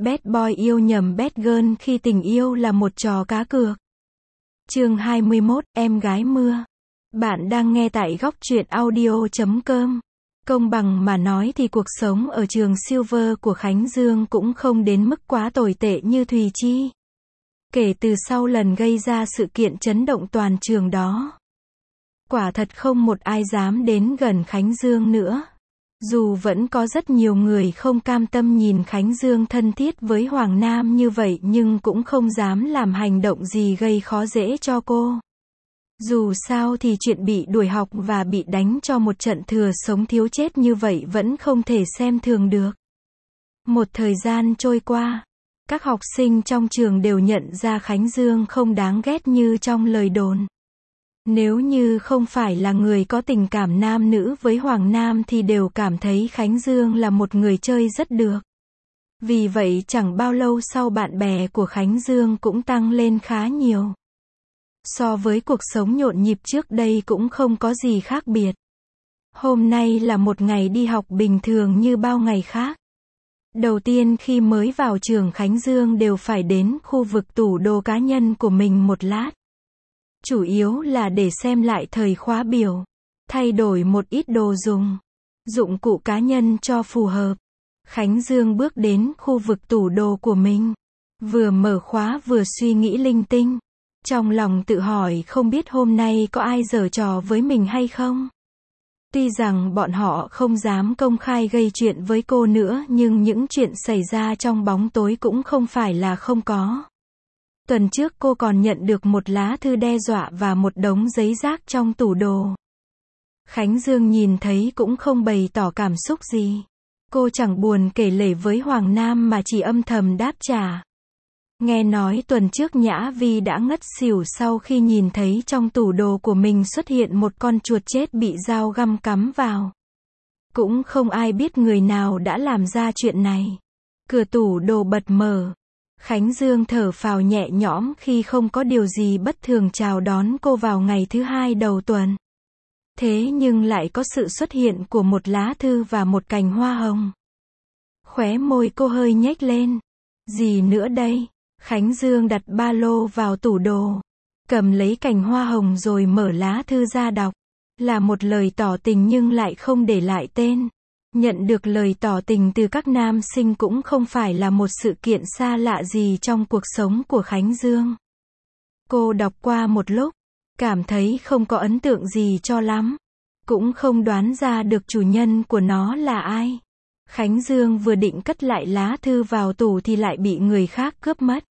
Bad boy yêu nhầm bad girl khi tình yêu là một trò cá cược. Chương 21, em gái mưa. Bạn đang nghe tại góc truyện audio.com. Công bằng mà nói thì cuộc sống ở trường Silver của Khánh Dương cũng không đến mức quá tồi tệ như Thùy Chi. Kể từ sau lần gây ra sự kiện chấn động toàn trường đó, quả thật không một ai dám đến gần Khánh Dương nữa. Dù vẫn có rất nhiều người không cam tâm nhìn Khánh Dương thân thiết với Hoàng Nam như vậy nhưng cũng không dám làm hành động gì gây khó dễ cho cô. Dù sao thì chuyện bị đuổi học và bị đánh cho một trận thừa sống thiếu chết như vậy vẫn không thể xem thường được. Một thời gian trôi qua, các học sinh trong trường đều nhận ra Khánh Dương không đáng ghét như trong lời đồn. Nếu như không phải là người có tình cảm nam nữ với Hoàng Nam thì đều cảm thấy Khánh Dương là một người chơi rất được. Vì vậy chẳng bao lâu sau bạn bè của Khánh Dương cũng tăng lên khá nhiều. So với cuộc sống nhộn nhịp trước đây cũng không có gì khác biệt. Hôm nay là một ngày đi học bình thường như bao ngày khác. Đầu tiên khi mới vào trường Khánh Dương đều phải đến khu vực tủ đồ cá nhân của mình một lát. Chủ yếu là để xem lại thời khóa biểu, thay đổi một ít đồ dùng, dụng cụ cá nhân cho phù hợp. Khánh Dương bước đến khu vực tủ đồ của mình, vừa mở khóa vừa suy nghĩ linh tinh. Trong lòng tự hỏi không biết hôm nay có ai giở trò với mình hay không. Tuy rằng bọn họ không dám công khai gây chuyện với cô nữa nhưng những chuyện xảy ra trong bóng tối cũng không phải là không có. Tuần trước cô còn nhận được một lá thư đe dọa và một đống giấy rác trong tủ đồ. Khánh Dương nhìn thấy cũng không bày tỏ cảm xúc gì. Cô chẳng buồn kể lể với Hoàng Nam mà chỉ âm thầm đáp trả. Nghe nói tuần trước Nhã Vi đã ngất xỉu sau khi nhìn thấy trong tủ đồ của mình xuất hiện một con chuột chết bị dao găm cắm vào. Cũng không ai biết người nào đã làm ra chuyện này. Cửa tủ đồ bật mở. Khánh Dương thở phào nhẹ nhõm khi không có điều gì bất thường chào đón cô vào ngày thứ hai đầu tuần. Thế nhưng lại có sự xuất hiện của một lá thư và một cành hoa hồng. Khóe môi cô hơi nhếch lên. Gì nữa đây? Khánh Dương đặt ba lô vào tủ đồ, cầm lấy cành hoa hồng rồi mở lá thư ra đọc. Là một lời tỏ tình nhưng lại không để lại tên. Nhận được lời tỏ tình từ các nam sinh cũng không phải là một sự kiện xa lạ gì trong cuộc sống của Khánh Dương. Cô đọc qua một lúc, cảm thấy không có ấn tượng gì cho lắm. Cũng không đoán ra được chủ nhân của nó là ai. Khánh Dương vừa định cất lại lá thư vào tủ thì lại bị người khác cướp mất.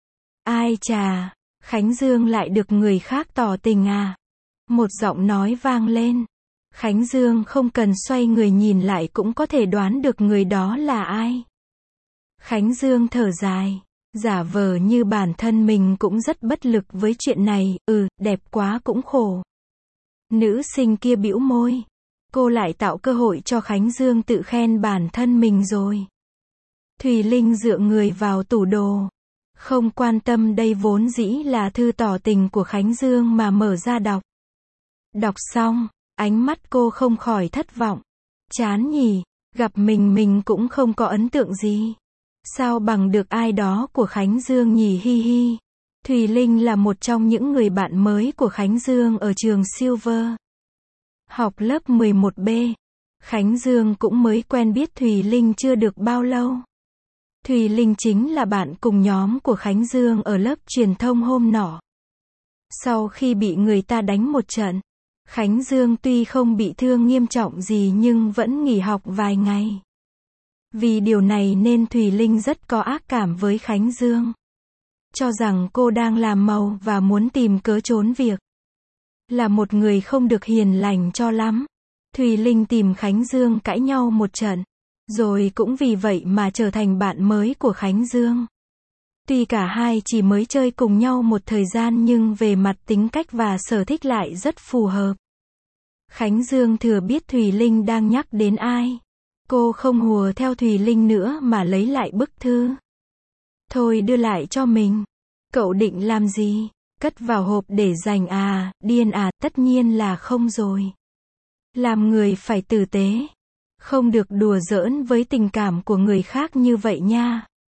Ai chà, Khánh Dương lại được người khác tỏ tình à? Một giọng nói vang lên. Khánh Dương không cần xoay người nhìn lại cũng có thể đoán được người đó là ai. Khánh Dương thở dài, giả vờ như bản thân mình cũng rất bất lực với chuyện này, đẹp quá cũng khổ. Nữ sinh kia bĩu môi. Cô lại tạo cơ hội cho Khánh Dương tự khen bản thân mình rồi. Thùy Linh dựa người vào tủ đồ. Không quan tâm đây vốn dĩ là thư tỏ tình của Khánh Dương mà mở ra đọc. Đọc xong, ánh mắt cô không khỏi thất vọng. Chán nhỉ, gặp mình cũng không có ấn tượng gì. Sao bằng được ai đó của Khánh Dương nhỉ hi hi. Thùy Linh là một trong những người bạn mới của Khánh Dương ở trường Silver. Học lớp 11B. Khánh Dương cũng mới quen biết Thùy Linh chưa được bao lâu. Thùy Linh chính là bạn cùng nhóm của Khánh Dương ở lớp truyền thông hôm nọ. Sau khi bị người ta đánh một trận, Khánh Dương tuy không bị thương nghiêm trọng gì nhưng vẫn nghỉ học vài ngày. Vì điều này nên Thùy Linh rất có ác cảm với Khánh Dương. Cho rằng cô đang làm màu và muốn tìm cớ trốn việc. Là một người không được hiền lành cho lắm. Thùy Linh tìm Khánh Dương cãi nhau một trận. Rồi cũng vì vậy mà trở thành bạn mới của Khánh Dương. Tuy cả hai chỉ mới chơi cùng nhau một thời gian nhưng về mặt tính cách và sở thích lại rất phù hợp. Khánh Dương thừa biết Thùy Linh đang nhắc đến ai. Cô không hùa theo Thùy Linh nữa mà lấy lại bức thư. Thôi đưa lại cho mình. Cậu định làm gì? Cất vào hộp để dành à, điên à, tất nhiên là không rồi. Làm người phải tử tế. Không được đùa giỡn với tình cảm của người khác như vậy nha.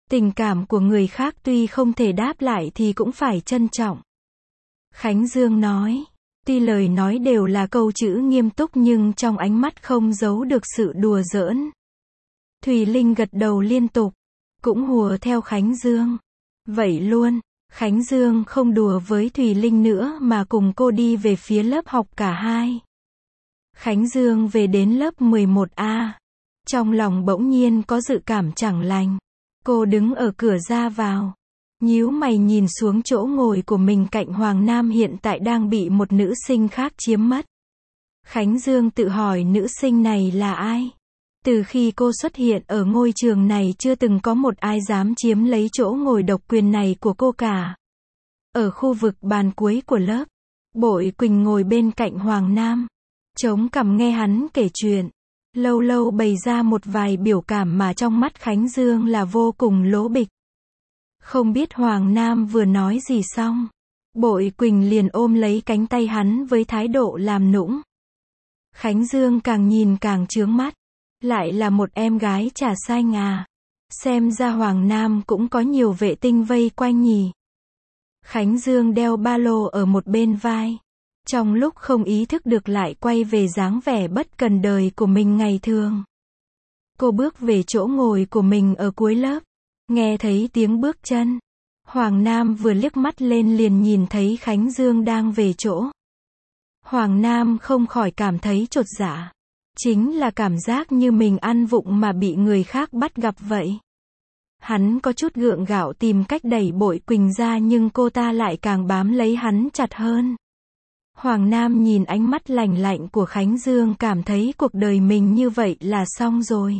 Tình cảm của người khác tuy không thể đáp lại thì cũng phải trân trọng. Khánh Dương nói. Tuy lời nói đều là câu chữ nghiêm túc nhưng trong ánh mắt không giấu được sự đùa giỡn. Thùy Linh gật đầu liên tục, cũng hùa theo Khánh Dương. Vậy luôn, Khánh Dương không đùa với Thùy Linh nữa mà cùng cô đi về phía lớp học cả hai. Khánh Dương về đến lớp 11A. Trong lòng bỗng nhiên có dự cảm chẳng lành. Cô đứng ở cửa ra vào, nhíu mày nhìn xuống chỗ ngồi của mình cạnh Hoàng Nam hiện tại đang bị một nữ sinh khác chiếm mất. Khánh Dương tự hỏi nữ sinh này là ai? Từ khi cô xuất hiện ở ngôi trường này chưa từng có một ai dám chiếm lấy chỗ ngồi độc quyền này của cô cả. Ở khu vực bàn cuối của lớp, Bội Quỳnh ngồi bên cạnh Hoàng Nam, chống cằm nghe hắn kể chuyện. Lâu lâu bày ra một vài biểu cảm mà trong mắt Khánh Dương là vô cùng lố bịch. Không biết Hoàng Nam vừa nói gì xong, Bội Quỳnh liền ôm lấy cánh tay hắn với thái độ làm nũng. Khánh Dương càng nhìn càng chướng mắt. Lại là một em gái trà xanh à. Xem ra Hoàng Nam cũng có nhiều vệ tinh vây quanh nhỉ. Khánh Dương đeo ba lô ở một bên vai. Trong lúc không ý thức được lại quay về dáng vẻ bất cần đời của mình ngày thường. Cô bước về chỗ ngồi của mình ở cuối lớp. Nghe thấy tiếng bước chân. Hoàng Nam vừa liếc mắt lên liền nhìn thấy Khánh Dương đang về chỗ. Hoàng Nam không khỏi cảm thấy chột dạ. Chính là cảm giác như mình ăn vụng mà bị người khác bắt gặp vậy. Hắn có chút gượng gạo tìm cách đẩy Bội Quỳnh ra nhưng cô ta lại càng bám lấy hắn chặt hơn. Hoàng Nam nhìn ánh mắt lạnh lạnh của Khánh Dương cảm thấy cuộc đời mình như vậy là xong rồi.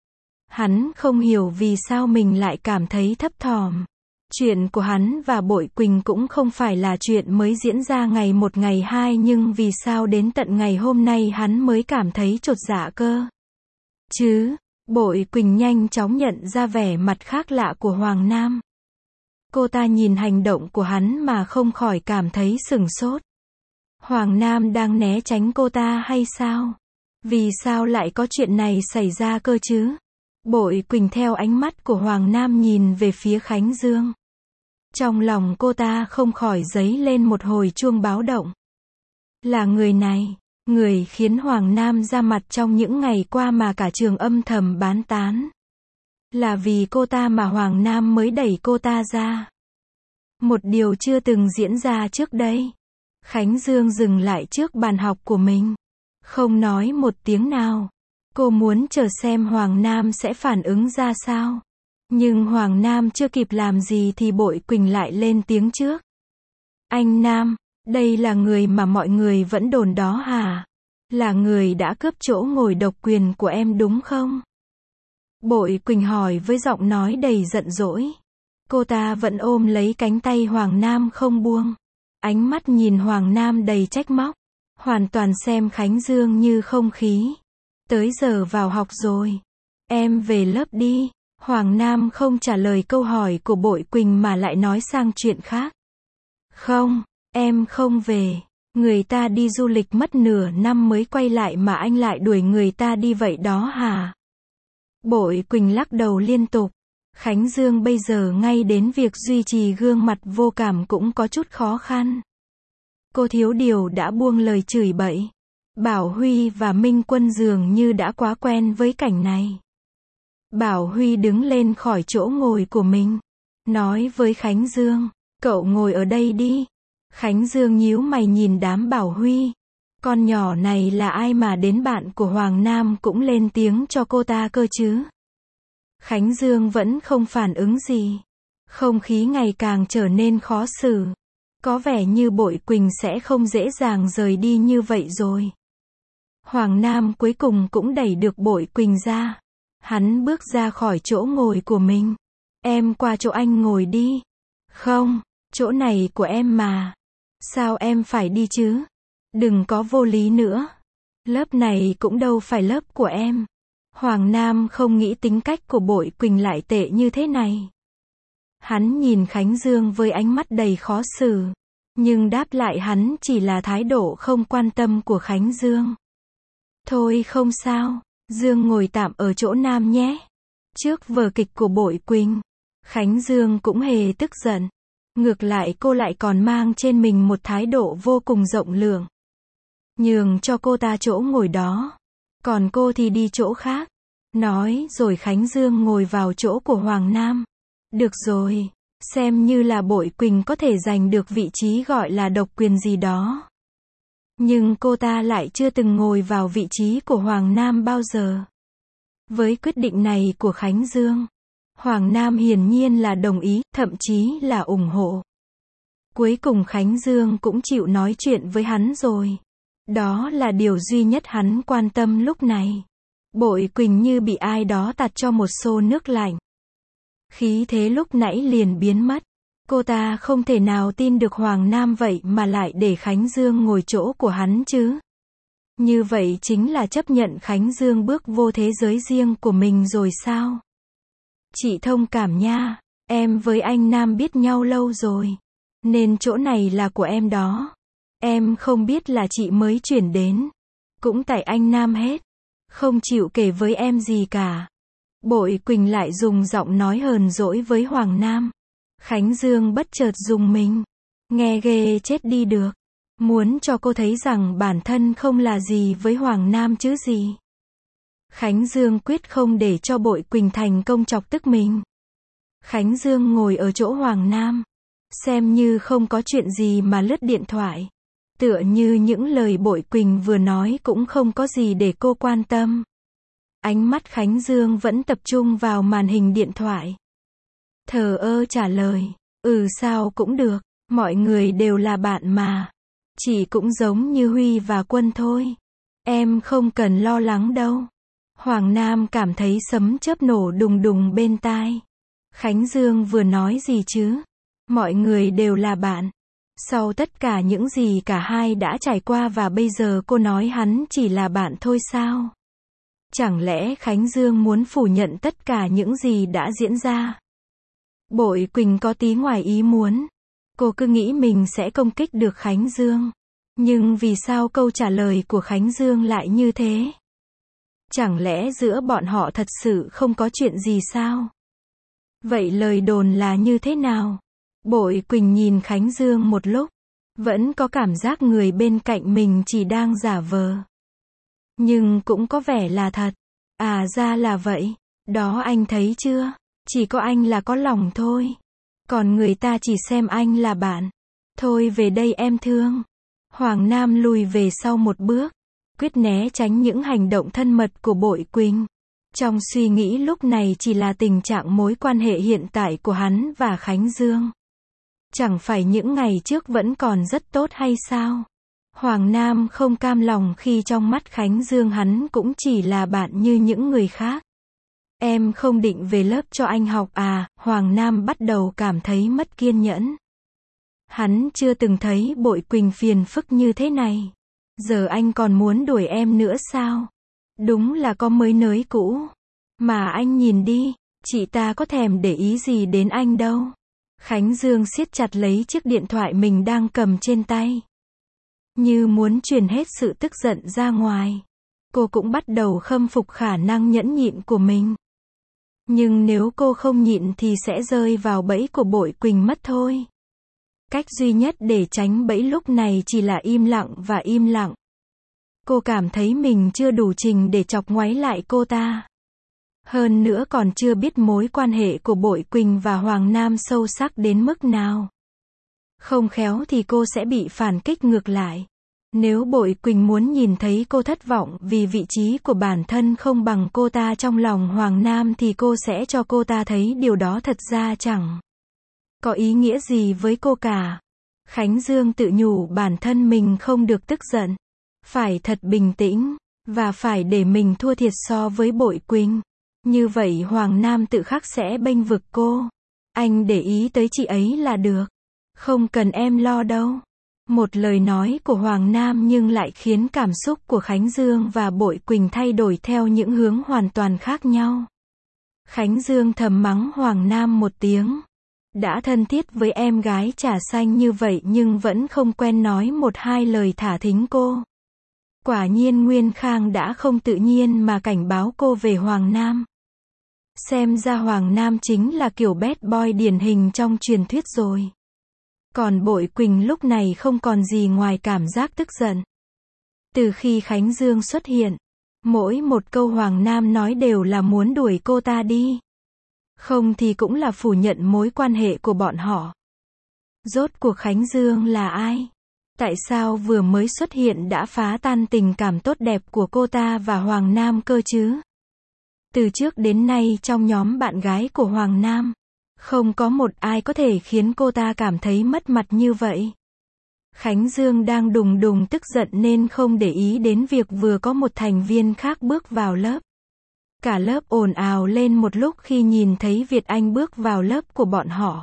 Hắn không hiểu vì sao mình lại cảm thấy thấp thỏm. Chuyện của hắn và Bội Quỳnh cũng không phải là chuyện mới diễn ra ngày một ngày hai nhưng vì sao đến tận ngày hôm nay hắn mới cảm thấy chột dạ cơ. Bội Quỳnh nhanh chóng nhận ra vẻ mặt khác lạ của Hoàng Nam. Cô ta nhìn hành động của hắn mà không khỏi cảm thấy sửng sốt. Hoàng Nam đang né tránh cô ta hay sao? Vì sao lại có chuyện này xảy ra cơ chứ? Bội Quỳnh theo ánh mắt của Hoàng Nam nhìn về phía Khánh Dương. Trong lòng cô ta không khỏi dấy lên một hồi chuông báo động. Là người này, người khiến Hoàng Nam ra mặt trong những ngày qua mà cả trường âm thầm bán tán. Là vì cô ta mà Hoàng Nam mới đẩy cô ta ra. Một điều chưa từng diễn ra trước đây. Khánh Dương dừng lại trước bàn học của mình. Không nói một tiếng nào. Cô muốn chờ xem Hoàng Nam sẽ phản ứng ra sao. Nhưng Hoàng Nam chưa kịp làm gì thì Bội Quỳnh lại lên tiếng trước. Anh Nam, đây là người mà mọi người vẫn đồn đó hả? Là người đã cướp chỗ ngồi độc quyền của em đúng không? Bội Quỳnh hỏi với giọng nói đầy giận dỗi. Cô ta vẫn ôm lấy cánh tay Hoàng Nam không buông. Ánh mắt nhìn Hoàng Nam đầy trách móc. Hoàn toàn xem Khánh Dương như không khí. Tới giờ vào học rồi. Em về lớp đi. Hoàng Nam không trả lời câu hỏi của Bội Quỳnh mà lại nói sang chuyện khác. Không, em không về. Người ta đi du lịch mất nửa năm mới quay lại mà anh lại đuổi người ta đi vậy đó hả? Bội Quỳnh lắc đầu liên tục. Khánh Dương bây giờ ngay đến việc duy trì gương mặt vô cảm cũng có chút khó khăn. Cô thiếu điều đã buông lời chửi bậy. Bảo Huy và Minh Quân dường như đã quá quen với cảnh này. Bảo Huy đứng lên khỏi chỗ ngồi của mình. Nói với Khánh Dương, cậu ngồi ở đây đi. Khánh Dương nhíu mày nhìn đám Bảo Huy. Con nhỏ này là ai mà đến bạn của Hoàng Nam cũng lên tiếng cho cô ta cơ chứ? Khánh Dương vẫn không phản ứng gì. Không khí ngày càng trở nên khó xử. Có vẻ như Bội Quỳnh sẽ không dễ dàng rời đi như vậy rồi. Hoàng Nam cuối cùng cũng đẩy được Bội Quỳnh ra. Hắn bước ra khỏi chỗ ngồi của mình. Em qua chỗ anh ngồi đi. Không, chỗ này của em mà. Sao em phải đi chứ? Đừng có vô lý nữa. Lớp này cũng đâu phải lớp của em. Hoàng Nam không nghĩ tính cách của Bội Quỳnh lại tệ như thế này. Hắn nhìn Khánh Dương với ánh mắt đầy khó xử. Nhưng đáp lại hắn chỉ là thái độ không quan tâm của Khánh Dương. Thôi không sao, Dương ngồi tạm ở chỗ Nam nhé. Trước vở kịch của Bội Quỳnh, Khánh Dương cũng hề tức giận. Ngược lại cô lại còn mang trên mình một thái độ vô cùng rộng lượng. Nhường cho cô ta chỗ ngồi đó. Còn cô thì đi chỗ khác. Nói rồi Khánh Dương ngồi vào chỗ của Hoàng Nam. Được rồi, xem như là Bội Quỳnh có thể giành được vị trí gọi là độc quyền gì đó. Nhưng cô ta lại chưa từng ngồi vào vị trí của Hoàng Nam bao giờ. Với quyết định này của Khánh Dương, Hoàng Nam hiển nhiên là đồng ý, thậm chí là ủng hộ. Cuối cùng Khánh Dương cũng chịu nói chuyện với hắn rồi. Đó là điều duy nhất hắn quan tâm lúc này. Bội Quỳnh như bị ai đó tạt cho một xô nước lạnh. Khí thế lúc nãy liền biến mất. Cô ta không thể nào tin được Hoàng Nam vậy mà lại để Khánh Dương ngồi chỗ của hắn chứ. Như vậy chính là chấp nhận Khánh Dương bước vô thế giới riêng của mình rồi sao? Chị thông cảm nha, em với anh Nam biết nhau lâu rồi. Nên chỗ này là của em đó. Em không biết là chị mới chuyển đến. Cũng tại anh Nam hết. Không chịu kể với em gì cả. Bội Quỳnh lại dùng giọng nói hờn dỗi với Hoàng Nam. Khánh Dương bất chợt rùng mình. Nghe ghê chết đi được. Muốn cho cô thấy rằng bản thân không là gì với Hoàng Nam chứ gì. Khánh Dương quyết không để cho Bội Quỳnh thành công chọc tức mình. Khánh Dương ngồi ở chỗ Hoàng Nam. Xem như không có chuyện gì mà lướt điện thoại. Tựa như những lời Bội Quỳnh vừa nói cũng không có gì để cô quan tâm. Ánh mắt Khánh Dương vẫn tập trung vào màn hình điện thoại. Thờ ơ trả lời. Sao cũng được. Mọi người đều là bạn mà. Chỉ cũng giống như Huy và Quân thôi. Em không cần lo lắng đâu. Hoàng Nam cảm thấy sấm chớp nổ đùng đùng bên tai. Khánh Dương vừa nói gì chứ? Mọi người đều là bạn. Sau tất cả những gì cả hai đã trải qua và bây giờ cô nói hắn chỉ là bạn thôi sao? Chẳng lẽ Khánh Dương muốn phủ nhận tất cả những gì đã diễn ra? Bội Quỳnh có tí ngoài ý muốn. Cô cứ nghĩ mình sẽ công kích được Khánh Dương. Nhưng vì sao câu trả lời của Khánh Dương lại như thế? Chẳng lẽ giữa bọn họ thật sự không có chuyện gì sao? Vậy lời đồn là như thế nào? Bội Quỳnh nhìn Khánh Dương một lúc. Vẫn có cảm giác người bên cạnh mình chỉ đang giả vờ. Nhưng cũng có vẻ là thật. À ra là vậy. Đó anh thấy chưa? Chỉ có anh là có lòng thôi. Còn người ta chỉ xem anh là bạn. Thôi về đây em thương. Hoàng Nam lùi về sau một bước. Quyết né tránh những hành động thân mật của Bội Quỳnh. Trong suy nghĩ lúc này chỉ là tình trạng mối quan hệ hiện tại của hắn và Khánh Dương. Chẳng phải những ngày trước vẫn còn rất tốt hay sao? Hoàng Nam không cam lòng khi trong mắt Khánh Dương hắn cũng chỉ là bạn như những người khác. Em không định về lớp cho anh học à? Hoàng Nam bắt đầu cảm thấy mất kiên nhẫn. Hắn chưa từng thấy Bội Quỳnh phiền phức như thế này. Giờ anh còn muốn đuổi em nữa sao? Đúng là có mới nới cũ. Mà anh nhìn đi, chị ta có thèm để ý gì đến anh đâu. Khánh Dương siết chặt lấy chiếc điện thoại mình đang cầm trên tay. Như muốn truyền hết sự tức giận ra ngoài. Cô cũng bắt đầu khâm phục khả năng nhẫn nhịn của mình. Nhưng nếu cô không nhịn thì sẽ rơi vào bẫy của Bội Quỳnh mất thôi. Cách duy nhất để tránh bẫy lúc này chỉ là im lặng và im lặng. Cô cảm thấy mình chưa đủ trình để chọc ngoáy lại cô ta. Hơn nữa còn chưa biết mối quan hệ của Bội Quỳnh và Hoàng Nam sâu sắc đến mức nào. Không khéo thì cô sẽ bị phản kích ngược lại. Nếu Bội Quỳnh muốn nhìn thấy cô thất vọng vì vị trí của bản thân không bằng cô ta trong lòng Hoàng Nam thì cô sẽ cho cô ta thấy điều đó thật ra chẳng có ý nghĩa gì với cô cả. Khánh Dương tự nhủ bản thân mình không được tức giận. Phải thật bình tĩnh, và phải để mình thua thiệt so với Bội Quỳnh. Như vậy Hoàng Nam tự khắc sẽ bênh vực cô. Anh để ý tới chị ấy là được. Không cần em lo đâu. Một lời nói của Hoàng Nam nhưng lại khiến cảm xúc của Khánh Dương và Bội Quỳnh thay đổi theo những hướng hoàn toàn khác nhau. Khánh Dương thầm mắng Hoàng Nam một tiếng. Đã thân thiết với em gái trà xanh như vậy nhưng vẫn không quen nói một hai lời thả thính cô. Quả nhiên Nguyên Khang đã không tự nhiên mà cảnh báo cô về Hoàng Nam. Xem ra Hoàng Nam chính là kiểu bad boy điển hình trong truyền thuyết rồi. Còn Bội Quỳnh lúc này không còn gì ngoài cảm giác tức giận. Từ khi Khánh Dương xuất hiện, mỗi một câu Hoàng Nam nói đều là muốn đuổi cô ta đi. Không thì cũng là phủ nhận mối quan hệ của bọn họ. Rốt cuộc Khánh Dương là ai? Tại sao vừa mới xuất hiện đã phá tan tình cảm tốt đẹp của cô ta và Hoàng Nam cơ chứ? Từ trước đến nay trong nhóm bạn gái của Hoàng Nam, không có một ai có thể khiến cô ta cảm thấy mất mặt như vậy. Khánh Dương đang đùng đùng tức giận nên không để ý đến việc vừa có một thành viên khác bước vào lớp. Cả lớp ồn ào lên một lúc khi nhìn thấy Việt Anh bước vào lớp của bọn họ.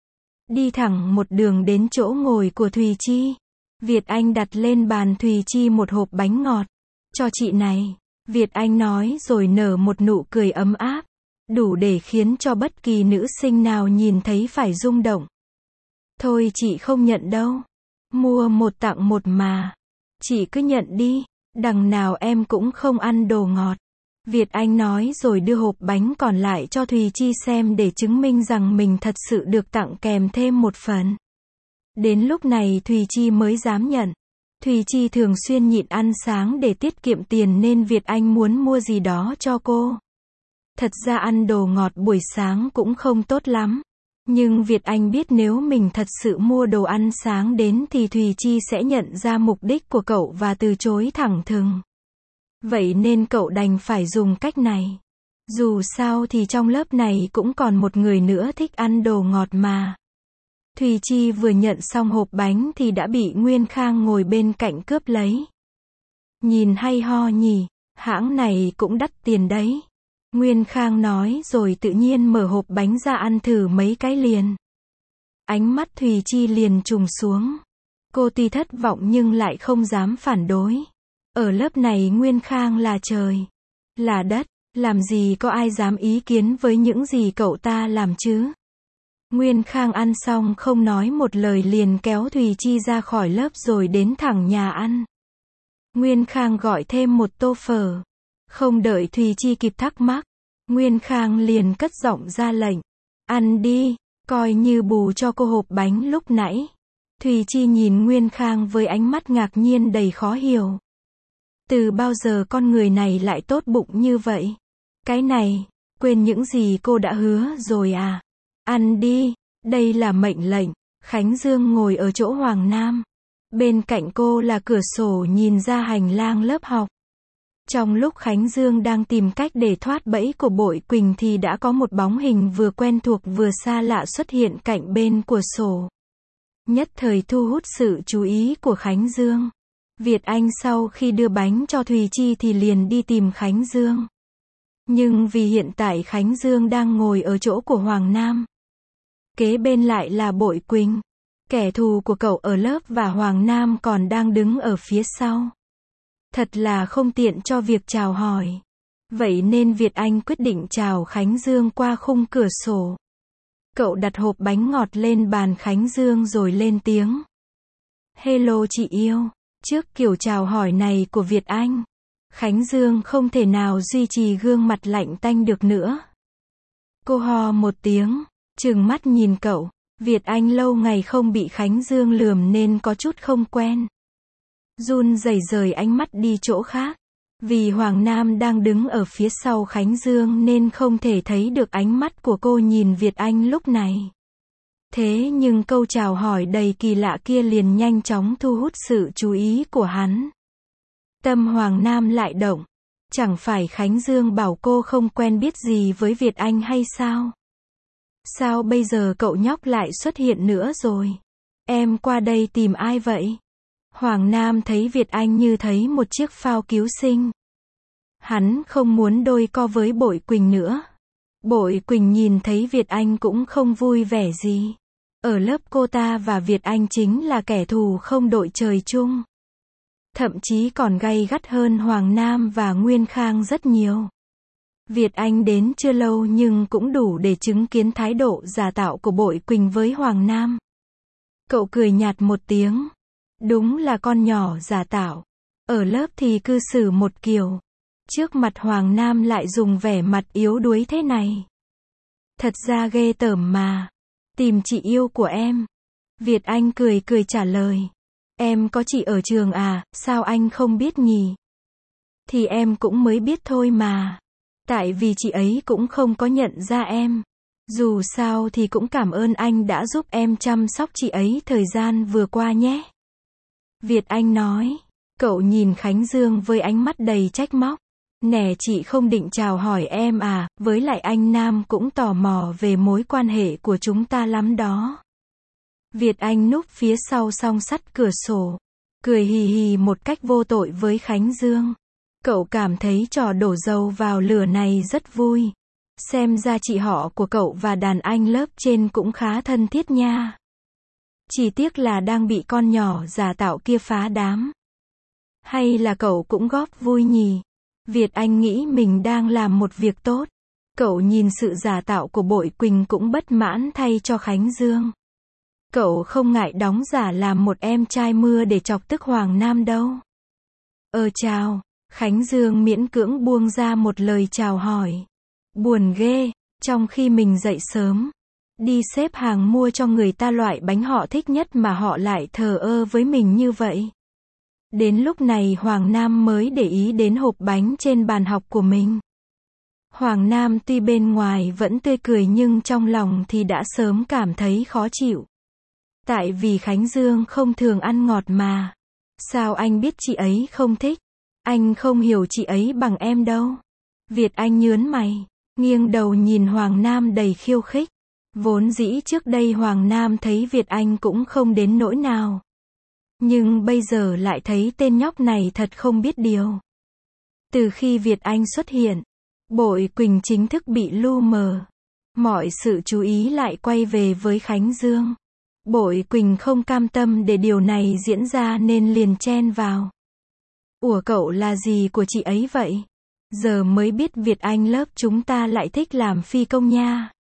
Đi thẳng một đường đến chỗ ngồi của Thùy Chi. Việt Anh đặt lên bàn Thùy Chi một hộp bánh ngọt. Cho chị này. Việt Anh nói rồi nở một nụ cười ấm áp. Đủ để khiến cho bất kỳ nữ sinh nào nhìn thấy phải rung động. Thôi chị không nhận đâu. Mua một tặng một mà. Chị cứ nhận đi. Đằng nào em cũng không ăn đồ ngọt. Việt Anh nói rồi đưa hộp bánh còn lại cho Thùy Chi xem để chứng minh rằng mình thật sự được tặng kèm thêm một phần. Đến lúc này Thùy Chi mới dám nhận. Thùy Chi thường xuyên nhịn ăn sáng để tiết kiệm tiền nên Việt Anh muốn mua gì đó cho cô. Thật ra ăn đồ ngọt buổi sáng cũng không tốt lắm. Nhưng Việt Anh biết nếu mình thật sự mua đồ ăn sáng đến thì Thùy Chi sẽ nhận ra mục đích của cậu và từ chối thẳng thừng. Vậy nên cậu đành phải dùng cách này. Dù sao thì trong lớp này cũng còn một người nữa thích ăn đồ ngọt mà. Thùy Chi vừa nhận xong hộp bánh thì đã bị Nguyên Khang ngồi bên cạnh cướp lấy. Nhìn hay ho nhỉ, hãng này cũng đắt tiền đấy. Nguyên Khang nói rồi tự nhiên mở hộp bánh ra ăn thử mấy cái liền. Ánh mắt Thùy Chi liền trùng xuống. Cô tuy thất vọng nhưng lại không dám phản đối. Ở lớp này Nguyên Khang là trời, là đất, làm gì có ai dám ý kiến với những gì cậu ta làm chứ. Nguyên Khang ăn xong không nói một lời liền kéo Thùy Chi ra khỏi lớp rồi đến thẳng nhà ăn. Nguyên Khang gọi thêm một tô phở. Không đợi Thùy Chi kịp thắc mắc, Nguyên Khang liền cất giọng ra lệnh. Ăn đi, coi như bù cho cô hộp bánh lúc nãy. Thùy Chi nhìn Nguyên Khang với ánh mắt ngạc nhiên đầy khó hiểu. Từ bao giờ con người này lại tốt bụng như vậy? Cái này, quên những gì cô đã hứa rồi à? Ăn đi, đây là mệnh lệnh. Khánh Dương ngồi ở chỗ Hoàng Nam. Bên cạnh cô là cửa sổ nhìn ra hành lang lớp học. Trong lúc Khánh Dương đang tìm cách để thoát bẫy của Bội Quỳnh thì đã có một bóng hình vừa quen thuộc vừa xa lạ xuất hiện cạnh bên cửa sổ. Nhất thời thu hút sự chú ý của Khánh Dương. Việt Anh sau khi đưa bánh cho Thùy Chi thì liền đi tìm Khánh Dương. Nhưng vì hiện tại Khánh Dương đang ngồi ở chỗ của Hoàng Nam. Kế bên lại là Bội Quỳnh. Kẻ thù của cậu ở lớp và Hoàng Nam còn đang đứng ở phía sau. Thật là không tiện cho việc chào hỏi. Vậy nên Việt Anh quyết định chào Khánh Dương qua khung cửa sổ. Cậu đặt hộp bánh ngọt lên bàn Khánh Dương rồi lên tiếng. Hello chị yêu. Trước kiểu chào hỏi này của Việt Anh, Khánh Dương không thể nào duy trì gương mặt lạnh tanh được nữa. Cô ho một tiếng, trừng mắt nhìn cậu. Việt Anh lâu ngày không bị Khánh Dương lườm nên có chút không quen. Run rẩy rời ánh mắt đi chỗ khác. Vì Hoàng Nam đang đứng ở phía sau Khánh Dương nên không thể thấy được ánh mắt của cô nhìn Việt Anh lúc này. Thế nhưng câu chào hỏi đầy kỳ lạ kia liền nhanh chóng thu hút sự chú ý của hắn. Tâm Hoàng Nam lại động. Chẳng phải Khánh Dương bảo cô không quen biết gì với Việt Anh hay sao? Sao bây giờ cậu nhóc lại xuất hiện nữa rồi? Em qua đây tìm ai vậy? Hoàng Nam thấy Việt Anh như thấy một chiếc phao cứu sinh. Hắn không muốn đôi co với Bội Quỳnh nữa. Bội Quỳnh nhìn thấy Việt Anh cũng không vui vẻ gì. Ở lớp cô ta và Việt Anh chính là kẻ thù không đội trời chung. Thậm chí còn gay gắt hơn Hoàng Nam và Nguyên Khang rất nhiều. Việt Anh đến chưa lâu nhưng cũng đủ để chứng kiến thái độ giả tạo của Bội Quỳnh với Hoàng Nam. Cậu cười nhạt một tiếng. Đúng là con nhỏ giả tạo. Ở lớp thì cư xử một kiểu. trước mặt Hoàng Nam lại dùng vẻ mặt yếu đuối thế này. Thật ra ghê tởm mà. Tìm chị yêu của em. Việt Anh cười cười trả lời. Em có chị ở trường à, sao anh không biết nhỉ? Thì em cũng mới biết thôi mà. Tại vì chị ấy cũng không có nhận ra em. Dù sao thì cũng cảm ơn anh đã giúp em chăm sóc chị ấy thời gian vừa qua nhé. Việt Anh nói. Cậu nhìn Khánh Dương với ánh mắt đầy trách móc. Nè, chị không định chào hỏi em à, với lại anh Nam cũng tò mò về mối quan hệ của chúng ta lắm đó. Việt Anh núp phía sau song sắt cửa sổ, cười hì hì một cách vô tội với Khánh Dương. Cậu cảm thấy trò đổ dầu vào lửa này rất vui. Xem ra chị họ của cậu và đàn anh lớp trên cũng khá thân thiết nha. Chỉ tiếc là đang bị con nhỏ giả tạo kia phá đám. Hay là cậu cũng góp vui nhỉ? Việt Anh nghĩ mình đang làm một việc tốt. Cậu nhìn sự giả tạo của Bội Quỳnh cũng bất mãn thay cho Khánh Dương. Cậu không ngại đóng giả làm một em trai mưa để chọc tức Hoàng Nam đâu. Chào. Khánh Dương miễn cưỡng buông ra một lời chào hỏi. Buồn ghê, trong khi mình dậy sớm, đi xếp hàng mua cho người ta loại bánh họ thích nhất mà họ lại thờ ơ với mình như vậy. Đến lúc này Hoàng Nam mới để ý đến hộp bánh trên bàn học của mình. Hoàng Nam tuy bên ngoài vẫn tươi cười nhưng trong lòng thì đã sớm cảm thấy khó chịu. Tại vì Khánh Dương không thường ăn ngọt mà. Sao anh biết chị ấy không thích? Anh không hiểu chị ấy bằng em đâu. Việt Anh nhớn mày, nghiêng đầu nhìn Hoàng Nam đầy khiêu khích. Vốn dĩ trước đây Hoàng Nam thấy Việt Anh cũng không đến nỗi nào. Nhưng bây giờ lại thấy tên nhóc này thật không biết điều. Từ khi Việt Anh xuất hiện, Bội Quỳnh chính thức bị lu mờ. Mọi sự chú ý lại quay về với Khánh Dương. Bội Quỳnh không cam tâm để điều này diễn ra nên liền chen vào. Ủa, cậu là gì của chị ấy vậy? Giờ mới biết Việt Anh lớp chúng ta lại thích làm phi công nha.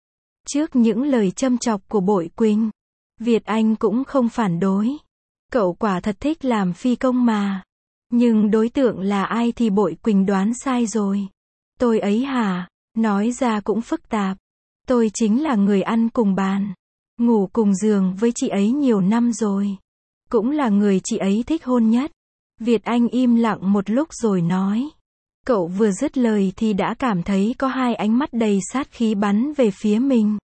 Trước những lời châm chọc của Bội Quỳnh, Việt Anh cũng không phản đối. Cậu quả thật thích làm phi công mà. Nhưng đối tượng là ai thì Bội Quỳnh đoán sai rồi. Tôi ấy hả? Nói ra cũng phức tạp. Tôi chính là người ăn cùng bàn, ngủ cùng giường với chị ấy nhiều năm rồi. Cũng là người chị ấy thích hôn nhất. Việt Anh im lặng một lúc rồi nói. Cậu vừa dứt lời thì đã cảm thấy có hai ánh mắt đầy sát khí bắn về phía mình.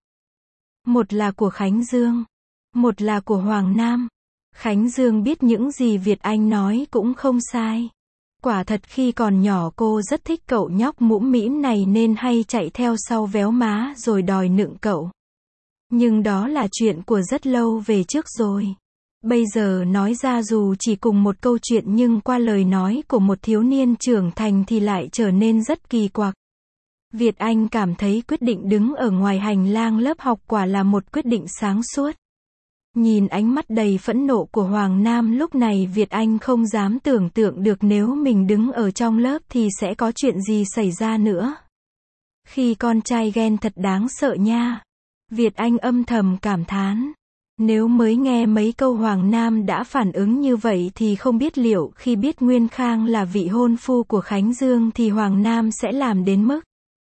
Một là của Khánh Dương, một là của Hoàng Nam. Khánh Dương biết những gì Việt Anh nói cũng không sai. Quả thật khi còn nhỏ cô rất thích cậu nhóc mũm mĩm này nên hay chạy theo sau véo má rồi đòi nựng cậu. Nhưng đó là chuyện của rất lâu về trước rồi. Bây giờ nói ra dù chỉ cùng một câu chuyện nhưng qua lời nói của một thiếu niên trưởng thành thì lại trở nên rất kỳ quặc. Việt Anh cảm thấy quyết định đứng ở ngoài hành lang lớp học quả là một quyết định sáng suốt. Nhìn ánh mắt đầy phẫn nộ của Hoàng Nam lúc này Việt Anh không dám tưởng tượng được nếu mình đứng ở trong lớp thì sẽ có chuyện gì xảy ra nữa. Khi con trai ghen thật đáng sợ nha. Việt Anh âm thầm cảm thán. Nếu mới nghe mấy câu Hoàng Nam đã phản ứng như vậy thì không biết liệu khi biết Nguyên Khang là vị hôn phu của Khánh Dương thì Hoàng Nam sẽ làm đến mức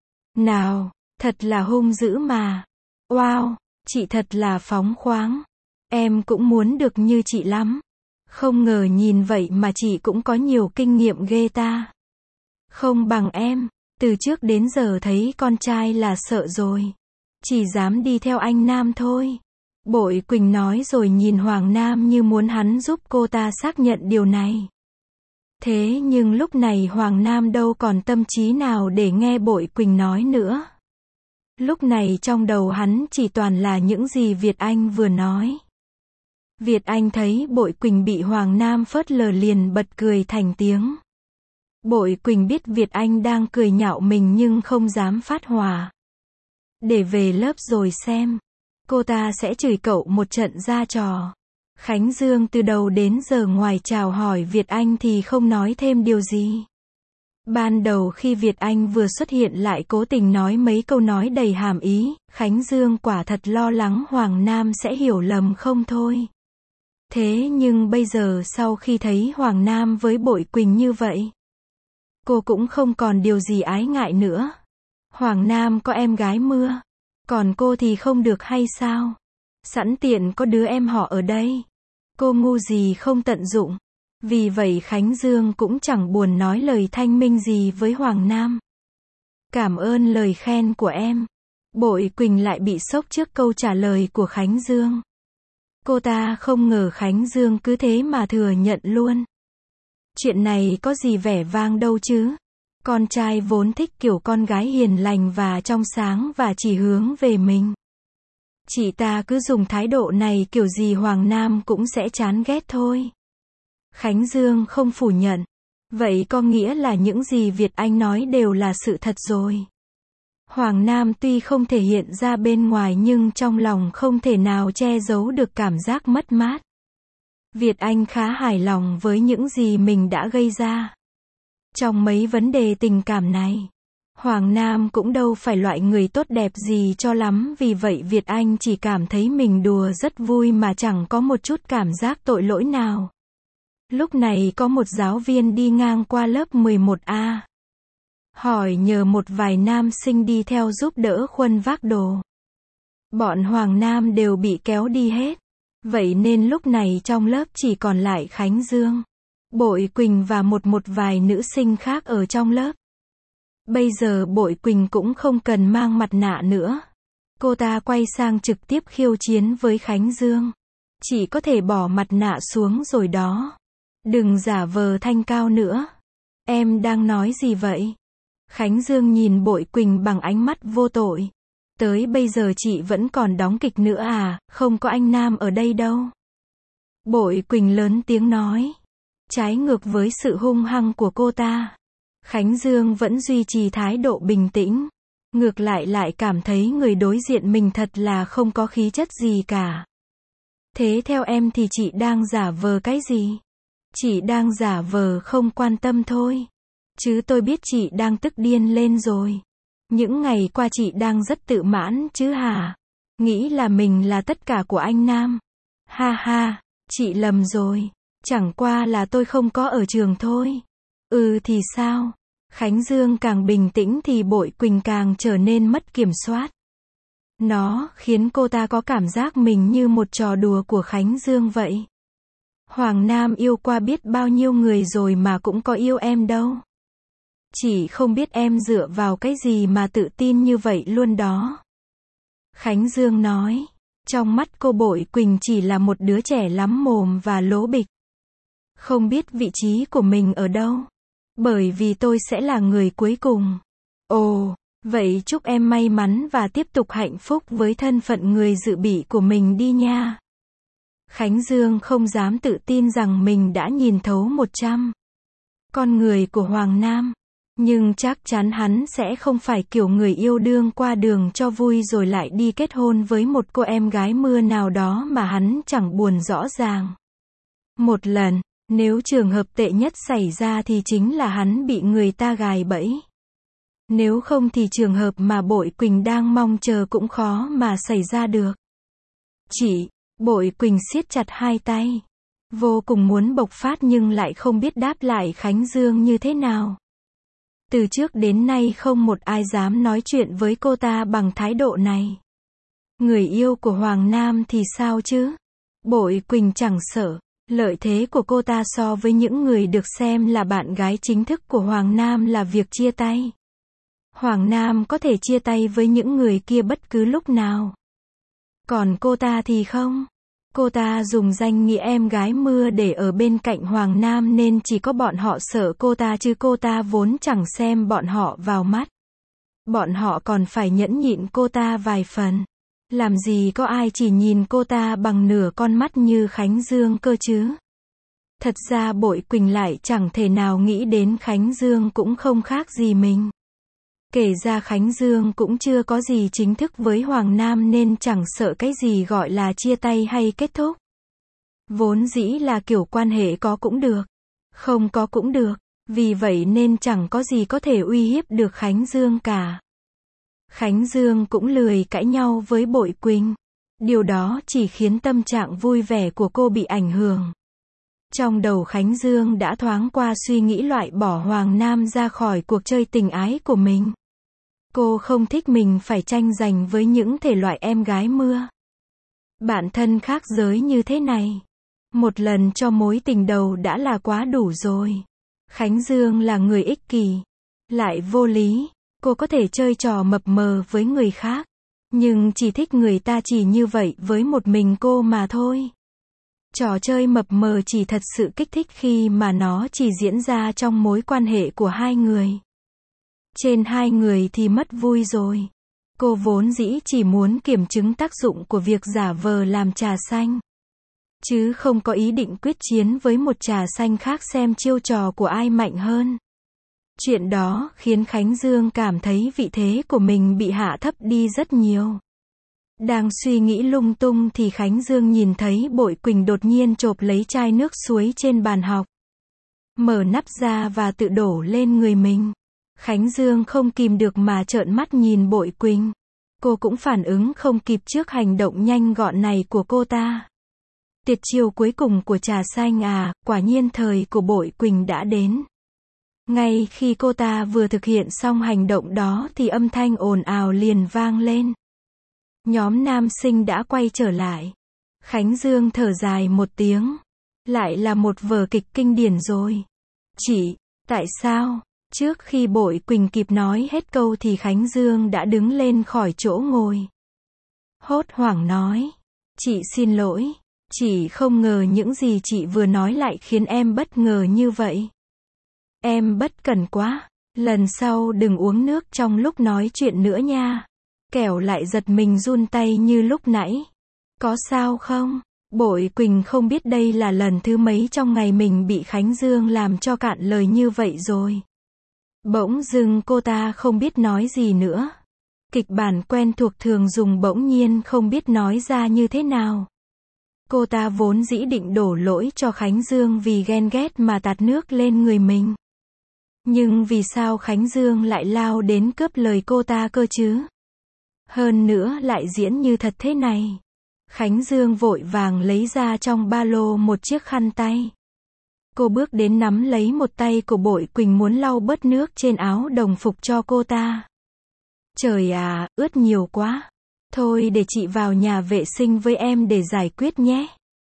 nào. Thật là hung dữ mà. Wow, chị thật là phóng khoáng. Em cũng muốn được như chị lắm. Không ngờ nhìn vậy mà chị cũng có nhiều kinh nghiệm ghê ta. Không bằng em, từ trước đến giờ thấy con trai là sợ rồi. Chỉ dám đi theo anh Nam thôi. Bội Quỳnh nói rồi nhìn Hoàng Nam như muốn hắn giúp cô ta xác nhận điều này. Thế nhưng lúc này Hoàng Nam đâu còn tâm trí nào để nghe Bội Quỳnh nói nữa. Lúc này trong đầu hắn chỉ toàn là những gì Việt Anh vừa nói. Việt Anh thấy Bội Quỳnh bị Hoàng Nam phớt lờ liền bật cười thành tiếng. Bội Quỳnh biết Việt Anh đang cười nhạo mình nhưng không dám phát hỏa. Để về lớp rồi xem. Cô ta sẽ chửi cậu một trận ra trò. Khánh Dương từ đầu đến giờ ngoài chào hỏi Việt Anh thì không nói thêm điều gì. Ban đầu khi Việt Anh vừa xuất hiện lại cố tình nói mấy câu nói đầy hàm ý, Khánh Dương quả thật lo lắng Hoàng Nam sẽ hiểu lầm không thôi. Thế nhưng bây giờ sau khi thấy Hoàng Nam với Bội Quỳnh như vậy, Cô cũng không còn điều gì ái ngại nữa. Hoàng Nam có em gái Mưa, còn cô thì không được hay sao? Sẵn tiện có đứa em họ ở đây. Cô ngu gì không tận dụng. Vì vậy Khánh Dương cũng chẳng buồn nói lời thanh minh gì với Hoàng Nam. Cảm ơn lời khen của em. Bội Quỳnh lại bị sốc trước câu trả lời của Khánh Dương. Cô ta không ngờ Khánh Dương cứ thế mà thừa nhận luôn. Chuyện này có gì vẻ vang đâu chứ. Con trai vốn thích kiểu con gái hiền lành và trong sáng và chỉ hướng về mình. Chị ta cứ dùng thái độ này kiểu gì Hoàng Nam cũng sẽ chán ghét thôi. Khánh Dương không phủ nhận. Vậy có nghĩa là những gì Việt Anh nói đều là sự thật rồi. Hoàng Nam tuy không thể hiện ra bên ngoài nhưng trong lòng không thể nào che giấu được cảm giác mất mát. Việt Anh khá hài lòng với những gì mình đã gây ra. Trong mấy vấn đề tình cảm này, Hoàng Nam cũng đâu phải loại người tốt đẹp gì cho lắm, vì vậy Việt Anh chỉ cảm thấy mình đùa rất vui mà chẳng có một chút cảm giác tội lỗi nào. Lúc này có một giáo viên đi ngang qua lớp 11A. Hỏi nhờ một vài nam sinh đi theo giúp đỡ khuân vác đồ. Bọn Hoàng Nam đều bị kéo đi hết. Vậy nên lúc này trong lớp chỉ còn lại Khánh Dương, Bội Quỳnh và một vài nữ sinh khác ở trong lớp. Bây giờ Bội Quỳnh cũng không cần mang mặt nạ nữa. Cô ta quay sang trực tiếp khiêu chiến với Khánh Dương. Chỉ có thể bỏ mặt nạ xuống rồi đó. Đừng giả vờ thanh cao nữa. Em đang nói gì vậy? Khánh Dương nhìn Bội Quỳnh bằng ánh mắt vô tội. Tới bây giờ chị vẫn còn đóng kịch nữa à, không có anh Nam ở đây đâu. Bội Quỳnh lớn tiếng nói. Trái ngược với sự hung hăng của cô ta, Khánh Dương vẫn duy trì thái độ bình tĩnh. Ngược lại cảm thấy người đối diện mình thật là không có khí chất gì cả. Thế theo em thì chị đang giả vờ cái gì? Chị đang giả vờ không quan tâm thôi. Chứ tôi biết chị đang tức điên lên rồi. Những ngày qua chị đang rất tự mãn chứ hả? Nghĩ là mình là tất cả của anh Nam. Ha ha, chị lầm rồi. Chẳng qua là tôi không có ở trường thôi. Ừ thì sao? Khánh Dương càng bình tĩnh thì Bội Quỳnh càng trở nên mất kiểm soát. Nó khiến cô ta có cảm giác mình như một trò đùa của Khánh Dương vậy. Hoàng Nam yêu qua biết bao nhiêu người rồi mà cũng có yêu em đâu. Chỉ không biết em dựa vào cái gì mà tự tin như vậy luôn đó. Khánh Dương nói. Trong mắt cô Bội Quỳnh chỉ là một đứa trẻ lắm mồm và lố bịch. Không biết vị trí của mình ở đâu. Bởi vì tôi sẽ là người cuối cùng. Ồ, vậy chúc em may mắn và tiếp tục hạnh phúc với thân phận người dự bị của mình đi nha. Khánh Dương không dám tự tin rằng mình đã nhìn thấu 100 con người của Hoàng Nam. Nhưng chắc chắn hắn sẽ không phải kiểu người yêu đương qua đường cho vui rồi lại đi kết hôn với một cô em gái Mưa nào đó mà hắn chẳng buồn rõ ràng. Một lần, nếu trường hợp tệ nhất xảy ra thì chính là hắn bị người ta gài bẫy. Nếu không thì trường hợp mà Bội Quỳnh đang mong chờ cũng khó mà xảy ra được. Bội Quỳnh siết chặt hai tay. Vô cùng muốn bộc phát nhưng lại không biết đáp lại Khánh Dương như thế nào. Từ trước đến nay không một ai dám nói chuyện với cô ta bằng thái độ này. Người yêu của Hoàng Nam thì sao chứ? Bội Quỳnh chẳng sợ. Lợi thế của cô ta so với những người được xem là bạn gái chính thức của Hoàng Nam là việc chia tay. Hoàng Nam có thể chia tay với những người kia bất cứ lúc nào. Còn cô ta thì không. Cô ta dùng danh nghĩa em gái Mưa để ở bên cạnh Hoàng Nam nên chỉ có bọn họ sợ cô ta chứ cô ta vốn chẳng xem bọn họ vào mắt. Bọn họ còn phải nhẫn nhịn cô ta vài phần. Làm gì có ai chỉ nhìn cô ta bằng nửa con mắt như Khánh Dương cơ chứ. Thật ra Bội Quỳnh lại chẳng thể nào nghĩ đến Khánh Dương cũng không khác gì mình. Kể ra Khánh Dương cũng chưa có gì chính thức với Hoàng Nam nên chẳng sợ cái gì gọi là chia tay hay kết thúc. Vốn dĩ là kiểu quan hệ có cũng được, không có cũng được, vì vậy nên chẳng có gì có thể uy hiếp được Khánh Dương cả. Khánh Dương cũng lười cãi nhau với Bội Quỳnh. Điều đó chỉ khiến tâm trạng vui vẻ của cô bị ảnh hưởng. Trong đầu Khánh Dương đã thoáng qua suy nghĩ loại bỏ Hoàng Nam ra khỏi cuộc chơi tình ái của mình. Cô không thích mình phải tranh giành với những thể loại em gái mưa. Bạn thân khác giới như thế này. Một lần cho mối tình đầu đã là quá đủ rồi. Khánh Dương là người ích kỷ, lại vô lý. Cô có thể chơi trò mập mờ với người khác, nhưng chỉ thích người ta chỉ như vậy với một mình cô mà thôi. Trò chơi mập mờ chỉ thật sự kích thích khi mà nó chỉ diễn ra trong mối quan hệ của hai người. Trên hai người thì mất vui rồi. Cô vốn dĩ chỉ muốn kiểm chứng tác dụng của việc giả vờ làm trà xanh, chứ không có ý định quyết chiến với một trà xanh khác xem chiêu trò của ai mạnh hơn. Chuyện đó khiến Khánh Dương cảm thấy vị thế của mình bị hạ thấp đi rất nhiều. Đang suy nghĩ lung tung thì Khánh Dương nhìn thấy Bội Quỳnh đột nhiên chộp lấy chai nước suối trên bàn học, mở nắp ra và tự đổ lên người mình. Khánh Dương không kìm được mà trợn mắt nhìn Bội Quỳnh. Cô cũng phản ứng không kịp trước hành động nhanh gọn này của cô ta. Tiệt chiêu cuối cùng của trà xanh à, quả nhiên thời của Bội Quỳnh đã đến. Ngay khi cô ta vừa thực hiện xong hành động đó thì âm thanh ồn ào liền vang lên. Nhóm nam sinh đã quay trở lại. Khánh Dương thở dài một tiếng. Lại là một vở kịch kinh điển rồi. Chị, tại sao? Trước khi Bội Quỳnh kịp nói hết câu thì Khánh Dương đã đứng lên khỏi chỗ ngồi. Hốt hoảng nói. Chị xin lỗi. Chị không ngờ những gì chị vừa nói lại khiến em bất ngờ như vậy. Em bất cẩn quá. Lần sau đừng uống nước trong lúc nói chuyện nữa nha. Kẻo lại giật mình run tay như lúc nãy. Có sao không? Bội Quỳnh không biết đây là lần thứ mấy trong ngày mình bị Khánh Dương làm cho cạn lời như vậy rồi. Bỗng dưng cô ta không biết nói gì nữa. Kịch bản quen thuộc thường dùng bỗng nhiên không biết nói ra như thế nào. Cô ta vốn dĩ định đổ lỗi cho Khánh Dương vì ghen ghét mà tạt nước lên người mình. Nhưng vì sao Khánh Dương lại lao đến cướp lời cô ta cơ chứ? Hơn nữa lại diễn như thật thế này. Khánh Dương vội vàng lấy ra trong ba lô một chiếc khăn tay. Cô bước đến nắm lấy một tay của Bội Quỳnh muốn lau bớt nước trên áo đồng phục cho cô ta. Trời à, ướt nhiều quá. Thôi để chị vào nhà vệ sinh với em để giải quyết nhé.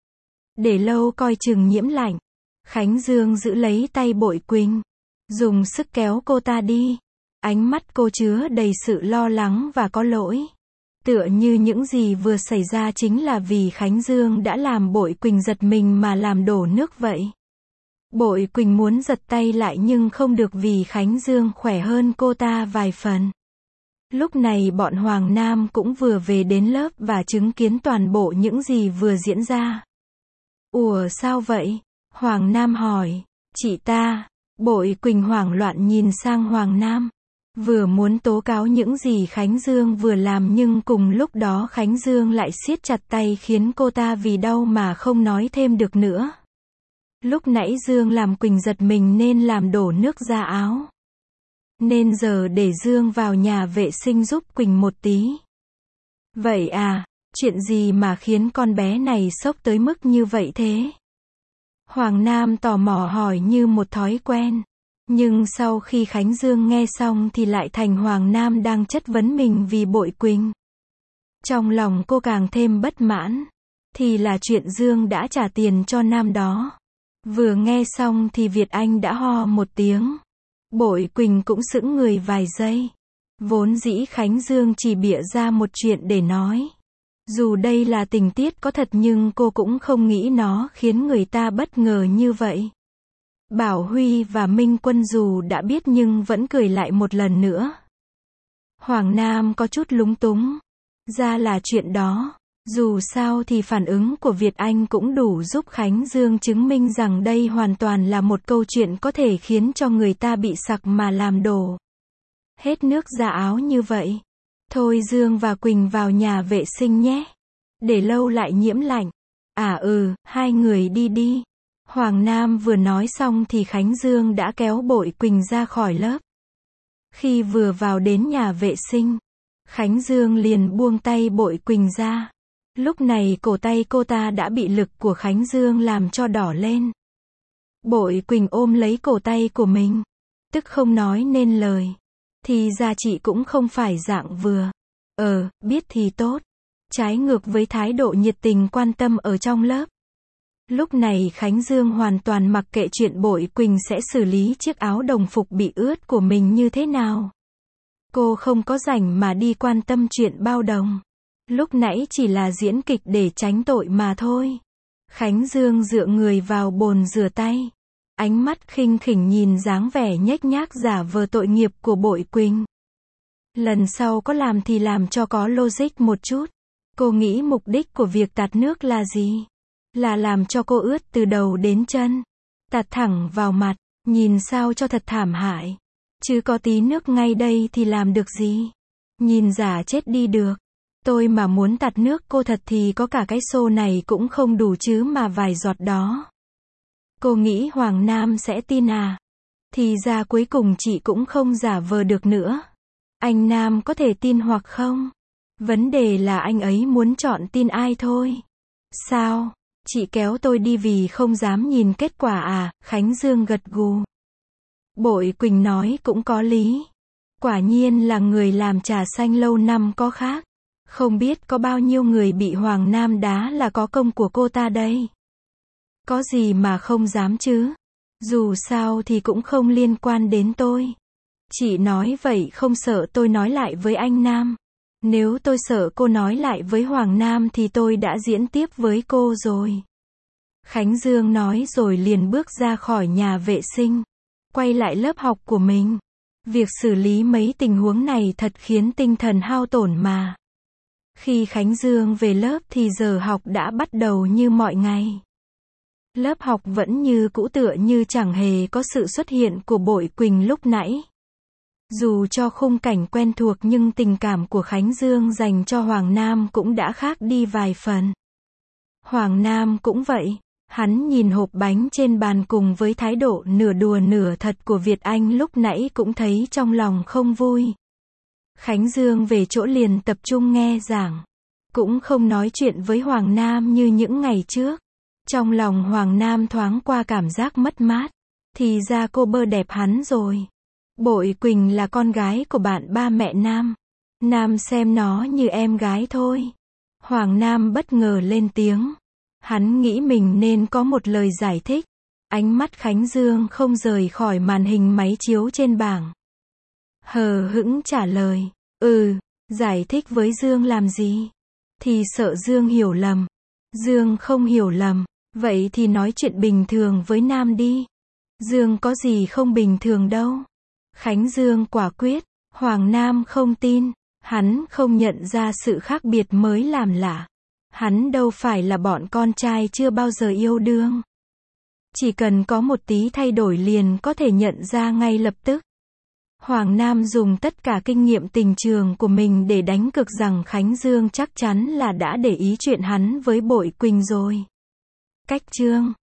Để lâu coi chừng nhiễm lạnh. Khánh Dương giữ lấy tay Bội Quỳnh, dùng sức kéo cô ta đi. Ánh mắt cô chứa đầy sự lo lắng và có lỗi. Tựa như những gì vừa xảy ra chính là vì Khánh Dương đã làm Bội Quỳnh giật mình mà làm đổ nước vậy. Bội Quỳnh muốn giật tay lại nhưng không được vì Khánh Dương khỏe hơn cô ta vài phần. Lúc này bọn Hoàng Nam cũng vừa về đến lớp và chứng kiến toàn bộ những gì vừa diễn ra. Ủa sao vậy? Hoàng Nam hỏi. Chị ta. Bội Quỳnh hoảng loạn nhìn sang Hoàng Nam. Vừa muốn tố cáo những gì Khánh Dương vừa làm nhưng cùng lúc đó Khánh Dương lại siết chặt tay khiến cô ta vì đau mà không nói thêm được nữa. Lúc nãy Dương làm Quỳnh giật mình nên làm đổ nước ra áo. Nên giờ để Dương vào nhà vệ sinh giúp Quỳnh một tí. Vậy à, chuyện gì mà khiến con bé này sốc tới mức như vậy thế? Hoàng Nam tò mò hỏi như một thói quen. Nhưng sau khi Khánh Dương nghe xong thì lại thành Hoàng Nam đang chất vấn mình vì Bội Quỳnh. Trong lòng cô càng thêm bất mãn. Thì là chuyện Dương đã trả tiền cho Nam đó. Vừa nghe xong thì Việt Anh đã ho một tiếng. Bội Quỳnh cũng sững người vài giây. Vốn dĩ Khánh Dương chỉ bịa ra một chuyện để nói. Dù đây là tình tiết có thật nhưng cô cũng không nghĩ nó khiến người ta bất ngờ như vậy. Bảo Huy và Minh Quân dù đã biết nhưng vẫn cười lại một lần nữa. Hoàng Nam có chút lúng túng. Ra là chuyện đó. Dù sao thì phản ứng của Việt Anh cũng đủ giúp Khánh Dương chứng minh rằng đây hoàn toàn là một câu chuyện có thể khiến cho người ta bị sặc mà làm đổ hết nước ra áo như vậy. Thôi Dương và Quỳnh vào nhà vệ sinh nhé. Để lâu lại nhiễm lạnh. À hai người đi đi. Hoàng Nam vừa nói xong thì Khánh Dương đã kéo Bội Quỳnh ra khỏi lớp. Khi vừa vào đến nhà vệ sinh, Khánh Dương liền buông tay Bội Quỳnh ra. Lúc này cổ tay cô ta đã bị lực của Khánh Dương làm cho đỏ lên. Bội Quỳnh ôm lấy cổ tay của mình, tức không nói nên lời. Thì ra chị cũng không phải dạng vừa. Biết thì tốt. Trái ngược với thái độ nhiệt tình quan tâm ở trong lớp. Lúc này Khánh Dương hoàn toàn mặc kệ chuyện Bội Quỳnh sẽ xử lý chiếc áo đồng phục bị ướt của mình như thế nào. Cô không có rảnh mà đi quan tâm chuyện bao đồng. Lúc nãy chỉ là diễn kịch để tránh tội mà thôi. Khánh Dương dựa người vào bồn rửa tay. Ánh mắt khinh khỉnh nhìn dáng vẻ nhếch nhác giả vờ tội nghiệp của Bội Quỳnh. Lần sau có làm thì làm cho có logic một chút. Cô nghĩ mục đích của việc tạt nước là gì? Là làm cho cô ướt từ đầu đến chân. Tạt thẳng vào mặt, nhìn sao cho thật thảm hại. Chứ có tí nước ngay đây thì làm được gì? Nhìn giả chết đi được. Tôi mà muốn tạt nước cô thật thì có cả cái xô này cũng không đủ chứ mà vài giọt đó. Cô nghĩ Hoàng Nam sẽ tin à? Thì ra cuối cùng chị cũng không giả vờ được nữa. Anh Nam có thể tin hoặc không? Vấn đề là anh ấy muốn chọn tin ai thôi. Sao? Chị kéo tôi đi vì không dám nhìn kết quả à? Khánh Dương gật gù. Bội Quỳnh nói cũng có lý. Quả nhiên là người làm trà xanh lâu năm có khác. Không biết có bao nhiêu người bị Hoàng Nam đá là có công của cô ta đây. Có gì mà không dám chứ? Dù sao thì cũng không liên quan đến tôi. Chị nói vậy không sợ tôi nói lại với anh Nam. Nếu tôi sợ cô nói lại với Hoàng Nam thì tôi đã diễn tiếp với cô rồi. Khánh Dương nói rồi liền bước ra khỏi nhà vệ sinh. Quay lại lớp học của mình. Việc xử lý mấy tình huống này thật khiến tinh thần hao tổn mà. Khi Khánh Dương về lớp thì giờ học đã bắt đầu như mọi ngày. Lớp học vẫn như cũ tựa như chẳng hề có sự xuất hiện của Bội Quỳnh lúc nãy. Dù cho khung cảnh quen thuộc nhưng tình cảm của Khánh Dương dành cho Hoàng Nam cũng đã khác đi vài phần. Hoàng Nam cũng vậy. Hắn nhìn hộp bánh trên bàn cùng với thái độ nửa đùa nửa thật của Việt Anh lúc nãy cũng thấy trong lòng không vui. Khánh Dương về chỗ liền tập trung nghe giảng. Cũng không nói chuyện với Hoàng Nam như những ngày trước. Trong lòng Hoàng Nam thoáng qua cảm giác mất mát. Thì ra cô bơ đẹp hắn rồi. Bội Quỳnh là con gái của bạn ba mẹ Nam. Nam xem nó như em gái thôi. Hoàng Nam bất ngờ lên tiếng. Hắn nghĩ mình nên có một lời giải thích. Ánh mắt Khánh Dương không rời khỏi màn hình máy chiếu trên bảng. Hờ hững trả lời. Giải thích với Dương làm gì? Thì sợ Dương hiểu lầm. Dương không hiểu lầm. Vậy thì nói chuyện bình thường với Nam đi. Dương có gì không bình thường đâu. Khánh Dương quả quyết. Hoàng Nam không tin. Hắn không nhận ra sự khác biệt mới làm lạ. Hắn đâu phải là bọn con trai chưa bao giờ yêu đương. Chỉ cần có một tí thay đổi liền có thể nhận ra ngay lập tức. Hoàng Nam dùng tất cả kinh nghiệm tình trường của mình để đánh cược rằng Khánh Dương chắc chắn là đã để ý chuyện hắn với Bội Quỳnh rồi. Cách chương